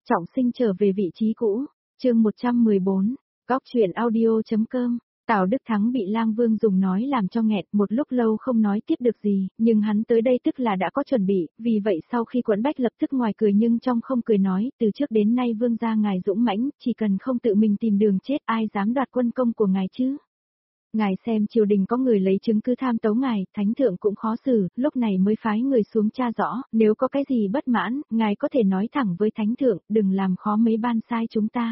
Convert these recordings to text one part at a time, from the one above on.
Trọng sinh trở về vị trí cũ, chương 114, góc truyện audio.com. Tào Đức Thắng bị Lang Vương dùng nói làm cho nghẹt, một lúc lâu không nói tiếp được gì, nhưng hắn tới đây tức là đã có chuẩn bị, vì vậy sau khi Quẫn Bách lập tức ngoài cười nhưng trong không cười nói, từ trước đến nay vương gia ngài dũng mãnh, chỉ cần không tự mình tìm đường chết ai dám đoạt quân công của ngài chứ. Ngài xem triều đình có người lấy chứng cứ tham tấu ngài, thánh thượng cũng khó xử, lúc này mới phái người xuống tra rõ, nếu có cái gì bất mãn, ngài có thể nói thẳng với thánh thượng, đừng làm khó mấy ban sai chúng ta.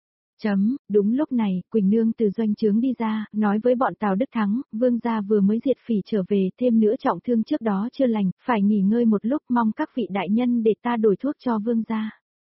Đúng lúc này, Quỳnh Nương từ doanh trướng đi ra, nói với bọn Tào Đức Thắng, vương gia vừa mới diệt phỉ trở về, thêm nữa trọng thương trước đó chưa lành, phải nghỉ ngơi một lúc, mong các vị đại nhân để ta đổi thuốc cho vương gia.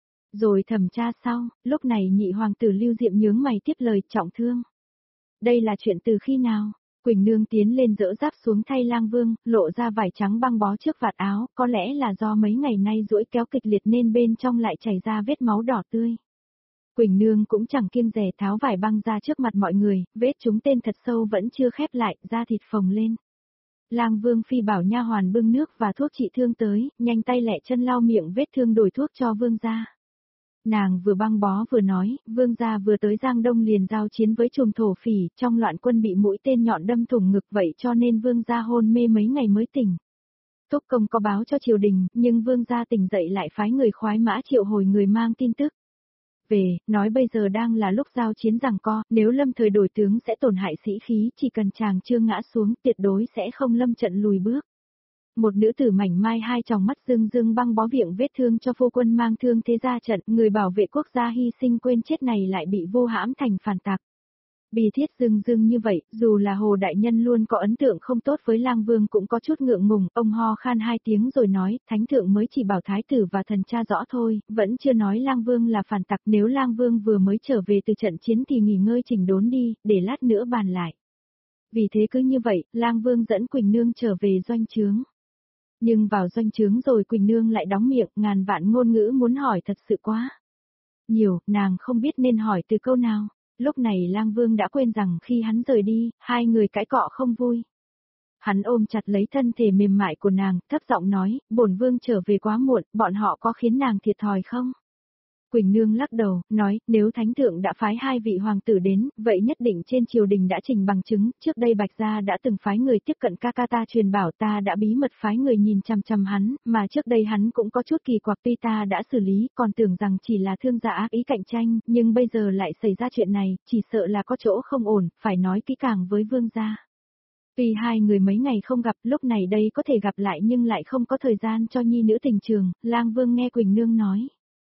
Rồi thẩm tra sau, lúc này nhị hoàng tử Lưu Diệm nhướng mày tiếp lời, trọng thương. Đây là chuyện từ khi nào? Quỳnh Nương tiến lên dỡ giáp xuống thay Lang Vương, lộ ra vải trắng băng bó trước vạt áo, có lẽ là do mấy ngày nay duỗi kéo kịch liệt nên bên trong lại chảy ra vết máu đỏ tươi. Quỳnh Nương cũng chẳng kiêng dè tháo vải băng ra trước mặt mọi người, vết trúng tên thật sâu vẫn chưa khép lại, da thịt phồng lên. Lang Vương phi bảo nha hoàn bưng nước và thuốc trị thương tới, nhanh tay lẹ chân lau miệng vết thương đổi thuốc cho vương gia. Nàng vừa băng bó vừa nói, vương gia vừa tới Giang Đông liền giao chiến với trùm thổ phỉ, trong loạn quân bị mũi tên nhọn đâm thủng ngực vậy cho nên vương gia hôn mê mấy ngày mới tỉnh. Túc Công có báo cho triều đình, nhưng vương gia tỉnh dậy lại phái người khoái mã triệu hồi người mang tin tức. Về, nói bây giờ đang là lúc giao chiến giằng co, nếu lâm thời đổi tướng sẽ tổn hại sĩ khí, chỉ cần chàng chưa ngã xuống tuyệt đối sẽ không lâm trận lùi bước. Một nữ tử mảnh mai hai tròng mắt rưng rưng băng bó miệng vết thương cho phu quân mang thương thế ra trận, người bảo vệ quốc gia hy sinh quên chết này lại bị vô hãm thành phản tặc. Bì thiết rưng rưng như vậy, dù là Hồ Đại Nhân luôn có ấn tượng không tốt với Lang Vương cũng có chút ngượng ngùng, ông ho khan hai tiếng rồi nói, Thánh thượng mới chỉ bảo Thái tử và thần cha rõ thôi, vẫn chưa nói Lang Vương là phản tặc, nếu Lang Vương vừa mới trở về từ trận chiến thì nghỉ ngơi chỉnh đốn đi, để lát nữa bàn lại. Vì thế cứ như vậy, Lang Vương dẫn Quỳnh Nương trở về doanh trướng. Nhưng vào doanh trướng rồi Quỳnh Nương lại đóng miệng, ngàn vạn ngôn ngữ muốn hỏi thật sự quá nhiều, nàng không biết nên hỏi từ câu nào. Lúc này Lang Vương đã quên rằng khi hắn rời đi, hai người cãi cọ không vui. Hắn ôm chặt lấy thân thể mềm mại của nàng, thấp giọng nói, bổn vương trở về quá muộn, bọn họ có khiến nàng thiệt thòi không? Quỳnh Nương lắc đầu, nói, nếu Thánh thượng đã phái hai vị hoàng tử đến, vậy nhất định trên triều đình đã trình bằng chứng, trước đây Bạch Gia đã từng phái người tiếp cận ca ca ta truyền bảo ta đã bí mật phái người nhìn chằm chằm hắn, mà trước đây hắn cũng có chút kỳ quặc tuy ta đã xử lý, còn tưởng rằng chỉ là thương gia ác ý cạnh tranh, nhưng bây giờ lại xảy ra chuyện này, chỉ sợ là có chỗ không ổn, phải nói kỹ càng với vương gia. Tuy hai người mấy ngày không gặp, lúc này đây có thể gặp lại nhưng lại không có thời gian cho nhi nữ tình trường, Lang Vương nghe Quỳnh Nương nói.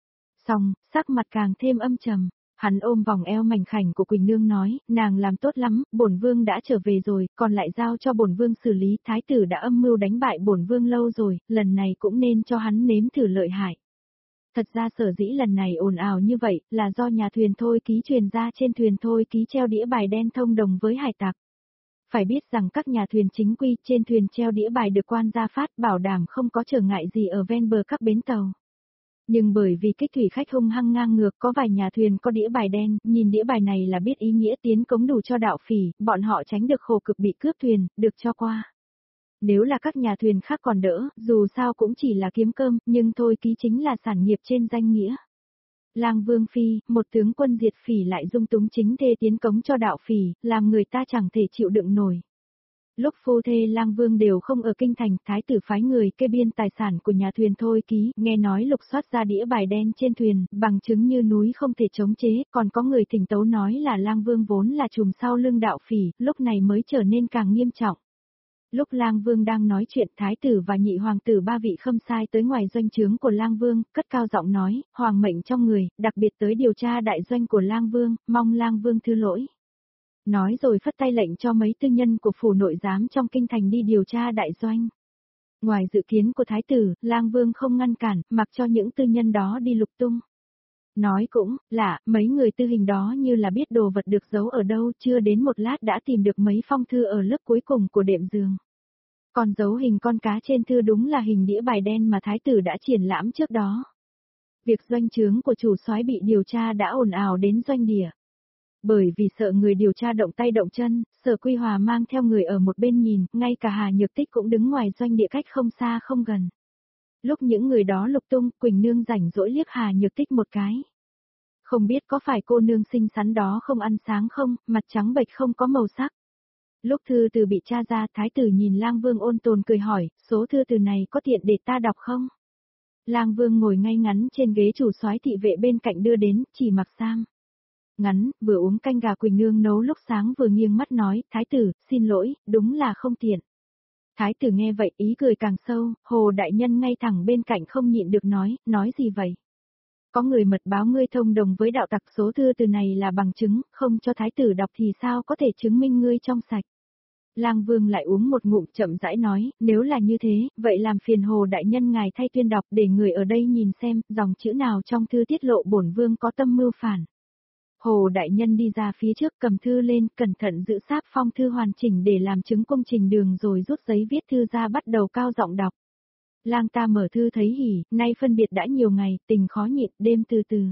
Xong, sắc mặt càng thêm âm trầm, hắn ôm vòng eo mảnh khảnh của Quỳnh Nương nói, nàng làm tốt lắm, bổn vương đã trở về rồi, còn lại giao cho bổn vương xử lý, thái tử đã âm mưu đánh bại bổn vương lâu rồi, lần này cũng nên cho hắn nếm thử lợi hại. Thật ra sở dĩ lần này ồn ào như vậy, là do nhà thuyền Thôi Ký truyền ra trên thuyền Thôi Ký treo đĩa bài đen thông đồng với hải tặc. Phải biết rằng các nhà thuyền chính quy trên thuyền treo đĩa bài được quan gia phát bảo đảm không có trở ngại gì ở ven bờ các bến tàu. Nhưng bởi vì kích thủy khách hung hăng ngang ngược có vài nhà thuyền có đĩa bài đen, nhìn đĩa bài này là biết ý nghĩa tiến cống đủ cho đạo phỉ, bọn họ tránh được khổ cực bị cướp thuyền, được cho qua. Nếu là các nhà thuyền khác còn đỡ, dù sao cũng chỉ là kiếm cơm, nhưng Thôi Ký chính là sản nghiệp trên danh nghĩa. Lang Vương phi, một tướng quân diệt phỉ lại dung túng chính thê tiến cống cho đạo phỉ, làm người ta chẳng thể chịu đựng nổi. Lúc phu thê Lang Vương đều không ở kinh thành, thái tử phái người kê biên tài sản của nhà thuyền Thôi Ký, nghe nói lục soát ra đĩa bài đen trên thuyền, bằng chứng như núi không thể chống chế, còn có người thỉnh tấu nói là Lang Vương vốn là trùm sau lưng đạo phỉ, lúc này mới trở nên càng nghiêm trọng. Lúc Lang Vương đang nói chuyện, thái tử và nhị hoàng tử ba vị khâm sai tới ngoài doanh trướng của Lang Vương, cất cao giọng nói, hoàng mệnh trong người, đặc biệt tới điều tra đại doanh của Lang Vương, mong Lang Vương thứ lỗi. Nói rồi phất tay lệnh cho mấy tư nhân của phủ nội giám trong kinh thành đi điều tra đại doanh. Ngoài dự kiến của thái tử, Lang Vương không ngăn cản, mặc cho những tư nhân đó đi lục tung. Nói cũng, lạ, mấy người tư hình đó như là biết đồ vật được giấu ở đâu, chưa đến một lát đã tìm được mấy phong thư ở lớp cuối cùng của đệm giường. Còn dấu hình con cá trên thư đúng là hình đĩa bài đen mà thái tử đã triển lãm trước đó. Việc doanh trướng của chủ soái bị điều tra đã ồn ào đến doanh địa. Bởi vì sợ người điều tra động tay động chân, Sở Quy Hòa mang theo người ở một bên nhìn, ngay cả Hà Nhược Tích cũng đứng ngoài doanh địa cách không xa không gần. Lúc những người đó lục tung, Quỳnh Nương rảnh rỗi liếc Hà Nhược Tích một cái. Không biết có phải cô nương xinh xắn đó không ăn sáng không, mặt trắng bệch không có màu sắc. Lúc thư từ bị tra ra, thái tử nhìn Lang Vương ôn tồn cười hỏi, số thư từ này có tiện để ta đọc không? Lang Vương ngồi ngay ngắn trên ghế chủ soái thị vệ bên cạnh đưa đến, chỉ mặc sam ngắn, vừa uống canh gà Quỳnh Nương nấu lúc sáng vừa nghiêng mắt nói, thái tử, xin lỗi, đúng là không tiện. Thái tử nghe vậy ý cười càng sâu, Hồ đại nhân ngay thẳng bên cạnh không nhịn được nói gì vậy? Có người mật báo ngươi thông đồng với đạo tặc, số thư từ này là bằng chứng, không cho thái tử đọc thì sao có thể chứng minh ngươi trong sạch. Lang Vương lại uống một ngụm chậm rãi nói, nếu là như thế, vậy làm phiền Hồ đại nhân ngài thay tuyên đọc để người ở đây nhìn xem, dòng chữ nào trong thư tiết lộ bổn vương có tâm mưu phản. Hồ đại nhân đi ra phía trước cầm thư lên, cẩn thận giữ sáp phong thư hoàn chỉnh để làm chứng công trình đường rồi rút giấy viết thư ra bắt đầu cao giọng đọc. Lang ta mở thư thấy hỉ, nay phân biệt đã nhiều ngày, tình khó nhịn, đêm từ từ.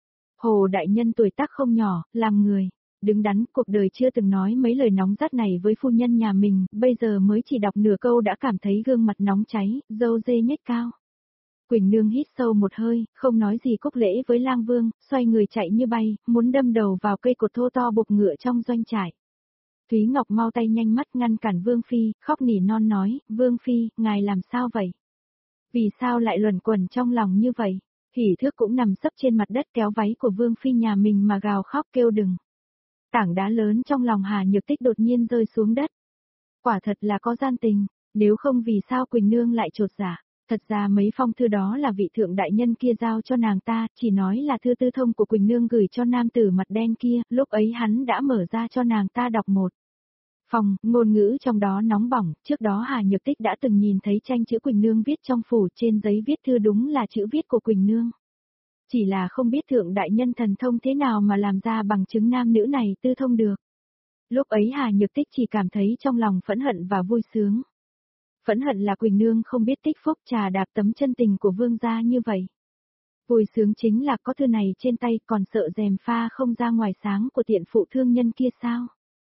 Hồ đại nhân tuổi tác không nhỏ, làm người đứng đắn, cuộc đời chưa từng nói mấy lời nóng rát này với phu nhân nhà mình, bây giờ mới chỉ đọc nửa câu đã cảm thấy gương mặt nóng cháy, râu dê nhếch cao. Quỳnh Nương hít sâu một hơi, không nói gì cúc lễ với Lang Vương, xoay người chạy như bay, muốn đâm đầu vào cây cột thô to buộc ngựa trong doanh trại. Thúy Ngọc mau tay nhanh mắt ngăn cản Vương Phi, khóc nỉ non nói, Vương Phi, ngài làm sao vậy? Vì sao lại luẩn quẩn trong lòng như vậy? Hỉ Thước cũng nằm sấp trên mặt đất kéo váy của Vương Phi nhà mình mà gào khóc kêu đừng. Tảng đá lớn trong lòng Hà Nhược Tích đột nhiên rơi xuống đất. Quả thật là có gian tình, nếu không vì sao Quỳnh Nương lại chột dạ. Thật ra mấy phong thư đó là vị thượng đại nhân kia giao cho nàng ta, chỉ nói là thư tư thông của Quỳnh Nương gửi cho nam tử mặt đen kia, lúc ấy hắn đã mở ra cho nàng ta đọc một phòng, ngôn ngữ trong đó nóng bỏng, trước đó Hà Nhược Tích đã từng nhìn thấy tranh chữ Quỳnh Nương viết trong phủ, trên giấy viết thư đúng là chữ viết của Quỳnh Nương. Chỉ là không biết thượng đại nhân thần thông thế nào mà làm ra bằng chứng nam nữ này tư thông được. Lúc ấy Hà Nhược Tích chỉ cảm thấy trong lòng phẫn hận và vui sướng. Phẫn hận là Quỳnh Nương không biết tích phúc trà đạp tấm chân tình của vương gia như vậy. Vui sướng chính là có thư này trên tay, còn sợ rèm pha không ra ngoài sáng của tiện phụ thương nhân kia sao.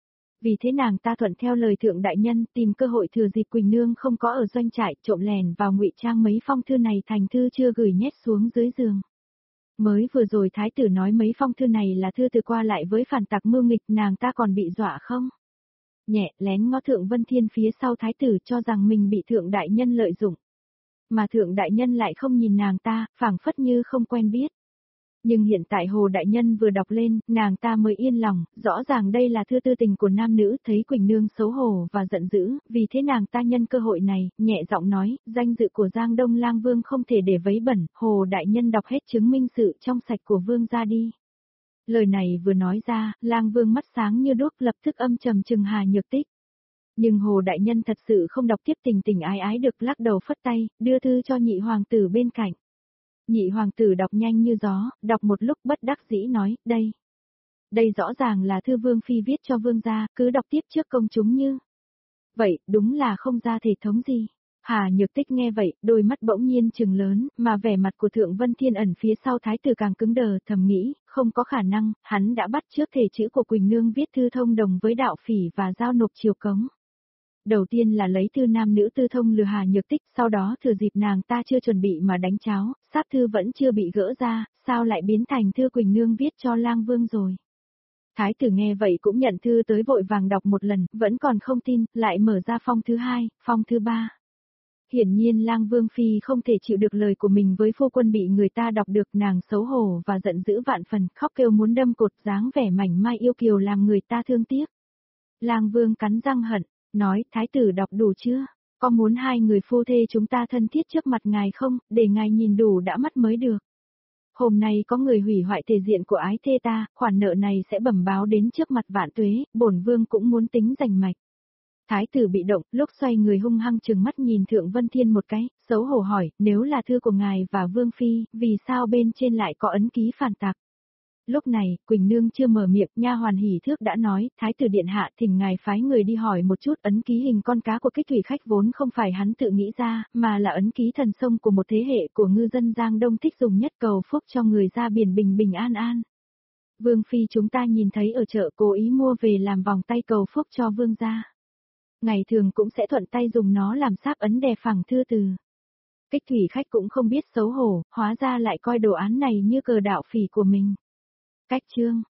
Vì thế nàng ta thuận theo lời thượng đại nhân, tìm cơ hội thừa dịp Quỳnh Nương không có ở doanh trại, trộm lèn vào ngụy trang mấy phong thư này thành thư chưa gửi nhét xuống dưới giường. Mới vừa rồi thái tử nói mấy phong thư này là thư từ qua lại với phản tặc mưu nghịch, nàng ta còn bị dọa không? Nhẹ lén ngó thượng Vân Thiên phía sau thái tử cho rằng mình bị thượng đại nhân lợi dụng. Mà thượng đại nhân lại không nhìn nàng ta, phảng phất như không quen biết. Nhưng hiện tại Hồ đại nhân vừa đọc lên, nàng ta mới yên lòng, rõ ràng đây là thư tư tình của nam nữ, thấy Quỳnh Nương xấu hổ và giận dữ, vì thế nàng ta nhân cơ hội này, nhẹ giọng nói, danh dự của Giang Đông Lang Vương không thể để vấy bẩn, Hồ đại nhân đọc hết chứng minh sự trong sạch của vương ra đi. Lời này vừa nói ra, Lang Vương mắt sáng như đuốc lập tức âm trầm trừng Hà Nhược Tích. Nhưng Hồ đại nhân thật sự không đọc tiếp, tình tình ái ái được lắc đầu phất tay, đưa thư cho nhị hoàng tử bên cạnh. Nhị hoàng tử đọc nhanh như gió, đọc một lúc bất đắc dĩ nói, đây rõ ràng là thư Vương Phi viết cho vương gia, cứ đọc tiếp trước công chúng như. Vậy, đúng là không ra thể thống gì. Hà Nhược Tích nghe vậy, đôi mắt bỗng nhiên trừng lớn, mà vẻ mặt của Thượng Vân Thiên ẩn phía sau thái tử càng cứng đờ, thầm nghĩ, không có khả năng, hắn đã bắt trước thể chữ của Quỳnh Nương viết thư thông đồng với đạo phỉ và giao nộp triều cống. Đầu tiên là lấy thư nam nữ tư thông lừa Hà Nhược Tích, sau đó thừa dịp nàng ta chưa chuẩn bị mà đánh cháo, sáp thư vẫn chưa bị gỡ ra, sao lại biến thành thư Quỳnh Nương viết cho Lang Vương rồi. Thái tử nghe vậy cũng nhận thư tới vội vàng đọc một lần, vẫn còn không tin, lại mở ra phong thứ hai, phong thứ ba. Hiển nhiên Lang Vương Phi không thể chịu được lời của mình với phu quân bị người ta đọc được, nàng xấu hổ và giận dữ vạn phần, khóc kêu muốn đâm cột, dáng vẻ mảnh mai yêu kiều làm người ta thương tiếc. Lang Vương cắn răng hận, nói, thái tử đọc đủ chưa? Có muốn hai người phu thê chúng ta thân thiết trước mặt ngài không, để ngài nhìn đủ đã mắt mới được. Hôm nay có người hủy hoại thể diện của ái thê ta, khoản nợ này sẽ bẩm báo đến trước mặt vạn tuế, bổn vương cũng muốn tính rành mạch. Thái tử bị động, lúc xoay người hung hăng trừng mắt nhìn Thượng Vân Thiên một cái, xấu hổ hỏi, nếu là thư của ngài và Vương Phi, vì sao bên trên lại có ấn ký phản tặc? Lúc này, Quỳnh Nương chưa mở miệng, nha hoàn Hỉ Thước đã nói, Thái tử điện hạ thỉnh ngài phái người đi hỏi một chút, ấn ký hình con cá của Kích Thủy Khách vốn không phải hắn tự nghĩ ra, mà là ấn ký thần sông của một thế hệ của ngư dân Giang Đông thích dùng nhất cầu phúc cho người ra biển bình bình an an. Vương Phi chúng ta nhìn thấy ở chợ cố ý mua về làm vòng tay cầu phúc cho vương gia. Ngày thường cũng sẽ thuận tay dùng nó làm sáp ấn đè phẳng thư từ. Kích thủy khách cũng không biết xấu hổ, hóa ra lại coi đồ án này như cờ đạo phỉ của mình. Cách chương